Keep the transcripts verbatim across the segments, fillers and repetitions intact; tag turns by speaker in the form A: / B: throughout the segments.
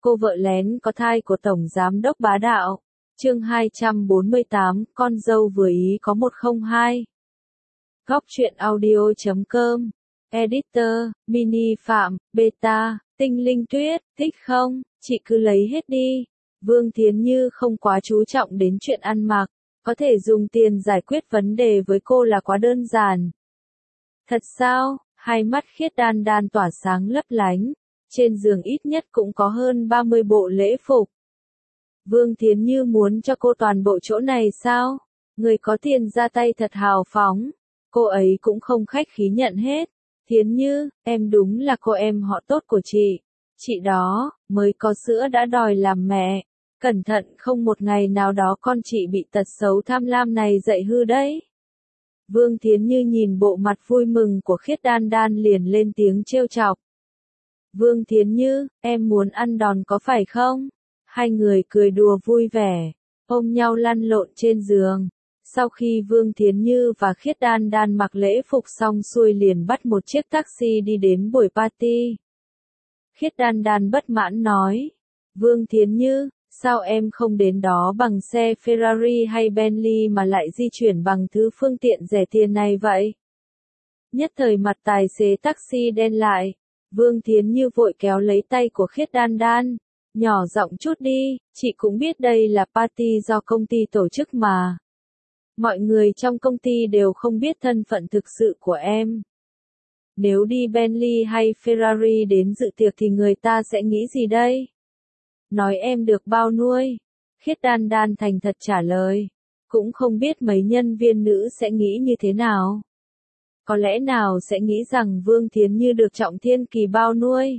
A: Cô vợ lén có thai của Tổng Giám đốc bá đạo. Chương hai trăm bốn mươi tám, con dâu vừa ý có một không hai. Góc truyện audio chấm com. Editor, Mini Phạm, Beta, Tinh Linh Tuyết, thích không? Chị cứ lấy hết đi. Vương Thiến Như không quá chú trọng đến chuyện ăn mặc. Có thể dùng tiền giải quyết vấn đề với cô là quá đơn giản. Thật sao? Hai mắt Khiết Đan Đan tỏa sáng lấp lánh. Trên giường ít nhất cũng có hơn ba mươi bộ lễ phục. Vương Thiến Như muốn cho cô toàn bộ chỗ này sao? Người có tiền ra tay thật hào phóng. Cô ấy cũng không khách khí nhận hết. Thiến Như, em đúng là cô em họ tốt của chị. Chị đó, mới có sữa đã đòi làm mẹ. Cẩn thận không một ngày nào đó con chị bị tật xấu tham lam này dạy hư đấy. Vương Thiến Như nhìn bộ mặt vui mừng của Khiết Đan Đan liền lên tiếng trêu chọc. Vương Thiến Như, em muốn ăn đòn có phải không? Hai người cười đùa vui vẻ, ôm nhau lăn lộn trên giường. Sau khi Vương Thiến Như và Khiết Đan Đan mặc lễ phục xong xuôi liền bắt một chiếc taxi đi đến buổi party. Khiết Đan Đan bất mãn nói, Vương Thiến Như, sao em không đến đó bằng xe Ferrari hay Bentley mà lại di chuyển bằng thứ phương tiện rẻ tiền này vậy? Nhất thời mặt tài xế taxi đen lại. Vương Thiến Như vội kéo lấy tay của Khiết Đan Đan, nhỏ giọng chút đi, chị cũng biết đây là party do công ty tổ chức mà. Mọi người trong công ty đều không biết thân phận thực sự của em. Nếu đi Bentley hay Ferrari đến dự tiệc thì người ta sẽ nghĩ gì đây? Nói em được bao nuôi? Khiết Đan Đan thành thật trả lời, cũng không biết mấy nhân viên nữ sẽ nghĩ như thế nào. Có lẽ nào sẽ nghĩ rằng Vương Thiến Như được Trọng Thiên Kỳ bao nuôi.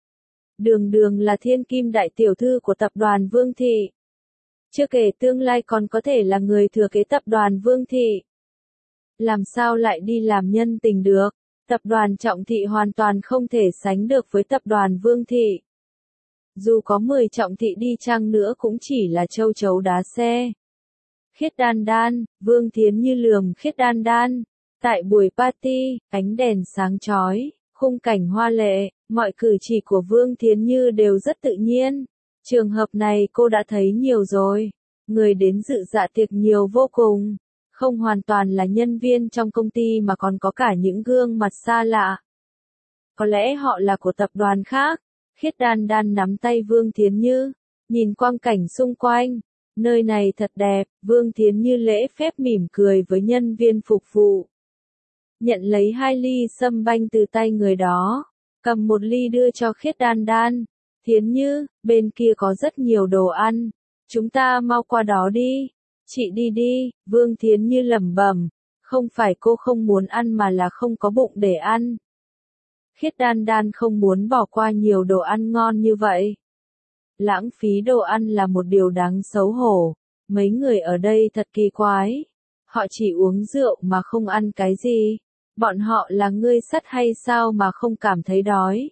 A: Đường đường là thiên kim đại tiểu thư của tập đoàn Vương Thị. Chưa kể tương lai còn có thể là người thừa kế tập đoàn Vương Thị. Làm sao lại đi làm nhân tình được? Tập đoàn Trọng Thị hoàn toàn không thể sánh được với tập đoàn Vương Thị. Dù có mười Trọng Thị đi chăng nữa cũng chỉ là châu chấu đá xe. Khiết Đan Đan, Vương Thiến Như lườm Khiết Đan Đan. Tại buổi party, ánh đèn sáng chói, khung cảnh hoa lệ, mọi cử chỉ của Vương Thiến Như đều rất tự nhiên. Trường hợp này cô đã thấy nhiều rồi. Người đến dự dạ tiệc nhiều vô cùng. Không hoàn toàn là nhân viên trong công ty mà còn có cả những gương mặt xa lạ. Có lẽ họ là của tập đoàn khác. Khiết Đan Đan nắm tay Vương Thiến Như, nhìn quang cảnh xung quanh. Nơi này thật đẹp, Vương Thiến Như lễ phép mỉm cười với nhân viên phục vụ. Nhận lấy hai ly sâm banh từ tay người đó, cầm một ly đưa cho Khiết Đan Đan. Thiến Như, bên kia có rất nhiều đồ ăn, chúng ta mau qua đó đi. Chị đi đi, Vương Thiến Như lẩm bẩm, không phải cô không muốn ăn mà là không có bụng để ăn. Khiết Đan Đan không muốn bỏ qua nhiều đồ ăn ngon như vậy. Lãng phí đồ ăn là một điều đáng xấu hổ, mấy người ở đây thật kỳ quái. Họ chỉ uống rượu mà không ăn cái gì. Bọn họ là ngươi sắt hay sao mà không cảm thấy đói?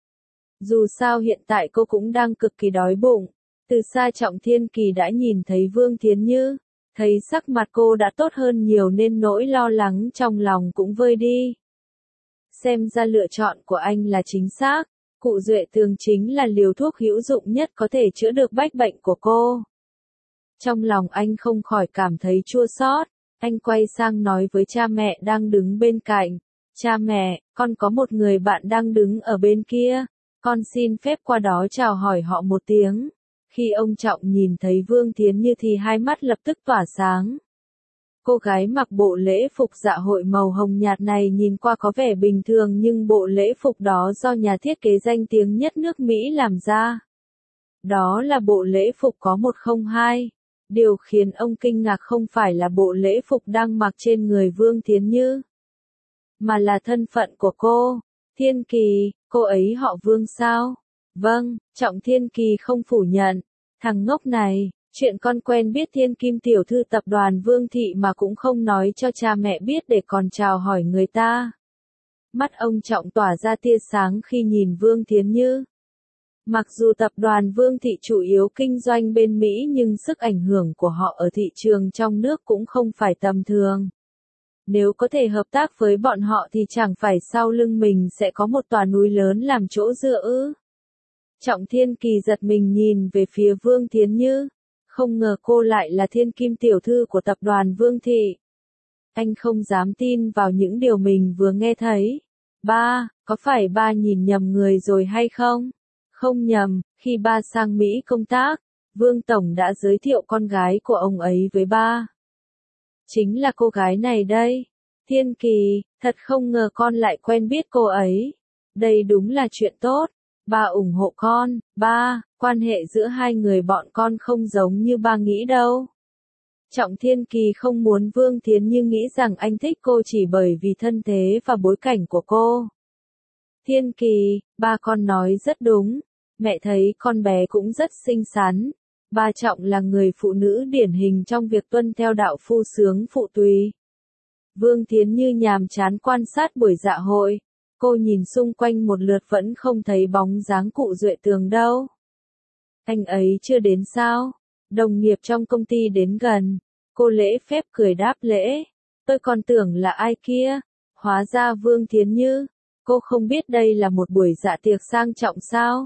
A: Dù sao hiện tại cô cũng đang cực kỳ đói bụng. Từ xa Trọng Thiên Kỳ đã nhìn thấy Vương Thiến Như, thấy sắc mặt cô đã tốt hơn nhiều nên nỗi lo lắng trong lòng cũng vơi đi. Xem ra lựa chọn của anh là chính xác, cụ Duệ Tường chính là liều thuốc hữu dụng nhất có thể chữa được bách bệnh của cô. Trong lòng anh không khỏi cảm thấy chua xót. Anh quay sang nói với cha mẹ đang đứng bên cạnh. Cha mẹ, con có một người bạn đang đứng ở bên kia. Con xin phép qua đó chào hỏi họ một tiếng. Khi ông Trọng nhìn thấy Vương Thiến Như thì hai mắt lập tức tỏa sáng. Cô gái mặc bộ lễ phục dạ hội màu hồng nhạt này nhìn qua có vẻ bình thường nhưng bộ lễ phục đó do nhà thiết kế danh tiếng nhất nước Mỹ làm ra. Đó là bộ lễ phục có một không hai. Điều khiến ông kinh ngạc không phải là bộ lễ phục đang mặc trên người Vương Thiến Như, mà là thân phận của cô. Thiên Kỳ, cô ấy họ Vương sao? Vâng, Trọng Thiên Kỳ không phủ nhận. Thằng ngốc này, chuyện con quen biết thiên kim tiểu thư tập đoàn Vương Thị mà cũng không nói cho cha mẹ biết để còn chào hỏi người ta. Mắt ông Trọng tỏa ra tia sáng khi nhìn Vương Thiến Như. Mặc dù tập đoàn Vương Thị chủ yếu kinh doanh bên Mỹ nhưng sức ảnh hưởng của họ ở thị trường trong nước cũng không phải tầm thường. Nếu có thể hợp tác với bọn họ thì chẳng phải sau lưng mình sẽ có một tòa núi lớn làm chỗ dựa ư. Trọng Thiên Kỳ giật mình nhìn về phía Vương Thiến Như. Không ngờ cô lại là thiên kim tiểu thư của tập đoàn Vương Thị. Anh không dám tin vào những điều mình vừa nghe thấy. Ba, có phải ba nhìn nhầm người rồi hay không? Không nhầm, khi ba sang Mỹ công tác, Vương Tổng đã giới thiệu con gái của ông ấy với ba. Chính là cô gái này đây. Thiên Kỳ, thật không ngờ con lại quen biết cô ấy. Đây đúng là chuyện tốt. Ba ủng hộ con. Ba, quan hệ giữa hai người bọn con không giống như ba nghĩ đâu. Trọng Thiên Kỳ không muốn Vương Thiến Như nghĩ rằng anh thích cô chỉ bởi vì thân thế và bối cảnh của cô. Thiên Kỳ, ba con nói rất đúng. Mẹ thấy con bé cũng rất xinh xắn. Ba Trọng là người phụ nữ điển hình trong việc tuân theo đạo phu sướng phụ tùy. Vương Thiến Như nhàm chán quan sát buổi dạ hội. Cô nhìn xung quanh một lượt vẫn không thấy bóng dáng cụ Duệ Tường đâu. Anh ấy chưa đến sao? Đồng nghiệp trong công ty đến gần. Cô lễ phép cười đáp lễ. Tôi còn tưởng là ai kia. Hóa ra Vương Thiến Như. Cô không biết đây là một buổi dạ tiệc sang trọng sao?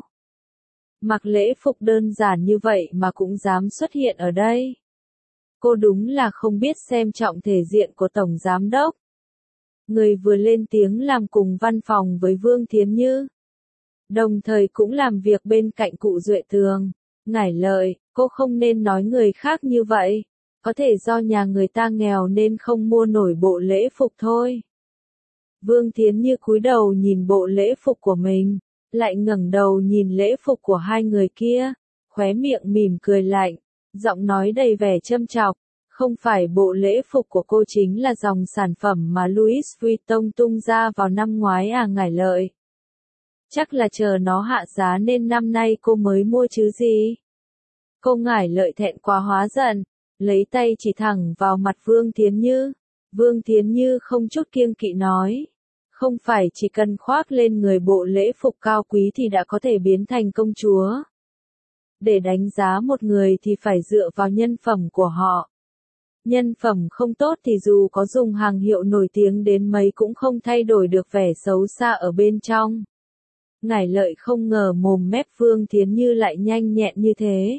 A: Mặc lễ phục đơn giản như vậy mà cũng dám xuất hiện ở đây. Cô đúng là không biết xem trọng thể diện của Tổng Giám Đốc. Người vừa lên tiếng làm cùng văn phòng với Vương Thiến Như. Đồng thời cũng làm việc bên cạnh cụ Duệ Tường. Ngải Lợi, cô không nên nói người khác như vậy. Có thể do nhà người ta nghèo nên không mua nổi bộ lễ phục thôi. Vương Thiến Như cúi đầu nhìn bộ lễ phục của mình, lại ngẩng đầu nhìn lễ phục của hai người kia, khóe miệng mỉm cười lạnh, giọng nói đầy vẻ châm chọc. Không phải bộ lễ phục của cô chính là dòng sản phẩm mà Louis Vuitton tung ra vào năm ngoái à Ngải Lợi? Chắc là chờ nó hạ giá nên năm nay cô mới mua chứ gì? Cô Ngải Lợi thẹn quá hóa giận, lấy tay chỉ thẳng vào mặt Vương Thiến Như. Vương Thiến Như không chút kiêng kỵ nói. Không phải chỉ cần khoác lên người bộ lễ phục cao quý thì đã có thể biến thành công chúa. Để đánh giá một người thì phải dựa vào nhân phẩm của họ. Nhân phẩm không tốt thì dù có dùng hàng hiệu nổi tiếng đến mấy cũng không thay đổi được vẻ xấu xa ở bên trong. Ngải Lợi không ngờ mồm mép Vương Thiến Như lại nhanh nhẹn như thế.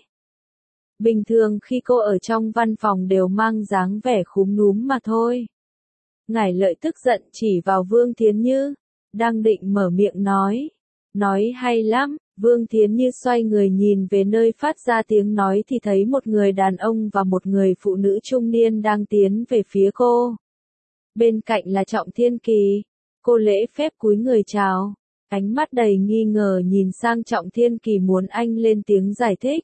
A: Bình thường khi cô ở trong văn phòng đều mang dáng vẻ khúm núm mà thôi. Ngải Lợi tức giận chỉ vào Vương Thiến Như, đang định mở miệng nói. Nói hay lắm, Vương Thiến Như xoay người nhìn về nơi phát ra tiếng nói thì thấy một người đàn ông và một người phụ nữ trung niên đang tiến về phía cô. Bên cạnh là Trọng Thiên Kỳ. Cô lễ phép cúi người chào. Ánh mắt đầy nghi ngờ nhìn sang Trọng Thiên Kỳ muốn anh lên tiếng giải thích.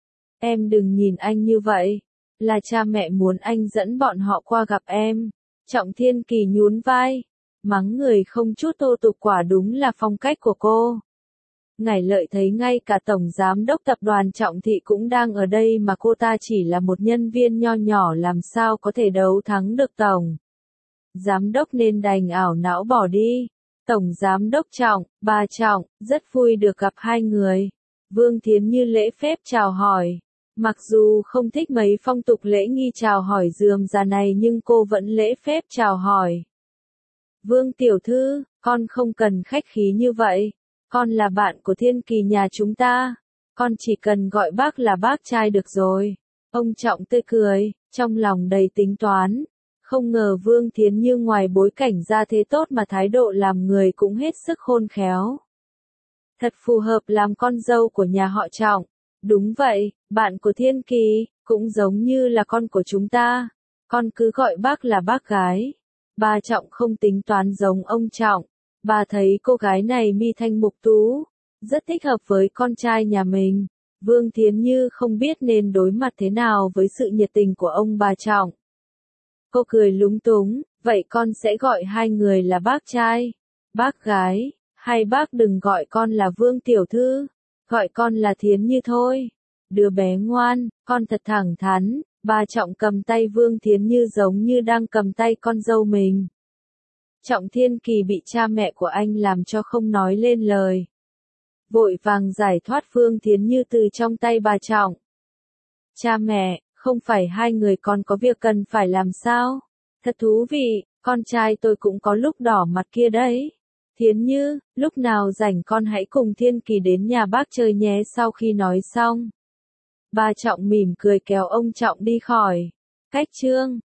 A: Em đừng nhìn anh như vậy. Là cha mẹ muốn anh dẫn bọn họ qua gặp em. Trọng Thiên Kỳ nhún vai. Mắng người không chút tô tục quả đúng là phong cách của cô. Ngải Lợi thấy ngay cả Tổng Giám Đốc Tập đoàn Trọng Thị cũng đang ở đây mà cô ta chỉ là một nhân viên nho nhỏ làm sao có thể đấu thắng được Tổng Giám Đốc nên đành ảo não bỏ đi. Tổng Giám Đốc Trọng, bà Trọng, rất vui được gặp hai người. Vương Thiến Như lễ phép chào hỏi. Mặc dù không thích mấy phong tục lễ nghi chào hỏi rườm rà này nhưng cô vẫn lễ phép chào hỏi. Vương tiểu thư, con không cần khách khí như vậy. Con là bạn của Thiên Kỳ nhà chúng ta. Con chỉ cần gọi bác là bác trai được rồi. Ông Trọng tươi cười, trong lòng đầy tính toán. Không ngờ Vương Thiến Như ngoài bối cảnh ra thế tốt mà thái độ làm người cũng hết sức khôn khéo. Thật phù hợp làm con dâu của nhà họ Trọng. Đúng vậy, bạn của Thiên Kỳ, cũng giống như là con của chúng ta. Con cứ gọi bác là bác gái. Bà Trọng không tính toán giống ông Trọng. Bà thấy cô gái này mi thanh mục tú, rất thích hợp với con trai nhà mình. Vương Thiến Như không biết nên đối mặt thế nào với sự nhiệt tình của ông bà Trọng. Cô cười lúng túng, vậy con sẽ gọi hai người là bác trai, bác gái, hay bác đừng gọi con là Vương tiểu thư, gọi con là Thiến Như thôi. Đứa bé ngoan, con thật thẳng thắn. Bà Trọng cầm tay Vương Thiến Như giống như đang cầm tay con dâu mình. Trọng Thiên Kỳ bị cha mẹ của anh làm cho không nói lên lời. Vội vàng giải thoát Vương Thiến Như từ trong tay bà Trọng. Cha mẹ, không phải hai người con có việc cần phải làm sao? Thật thú vị, con trai tôi cũng có lúc đỏ mặt kia đấy. Thiến Như, lúc nào rảnh con hãy cùng Thiên Kỳ đến nhà bác chơi nhé. Sau khi nói xong, bà Trọng mỉm cười kéo ông Trọng đi khỏi. Cách chương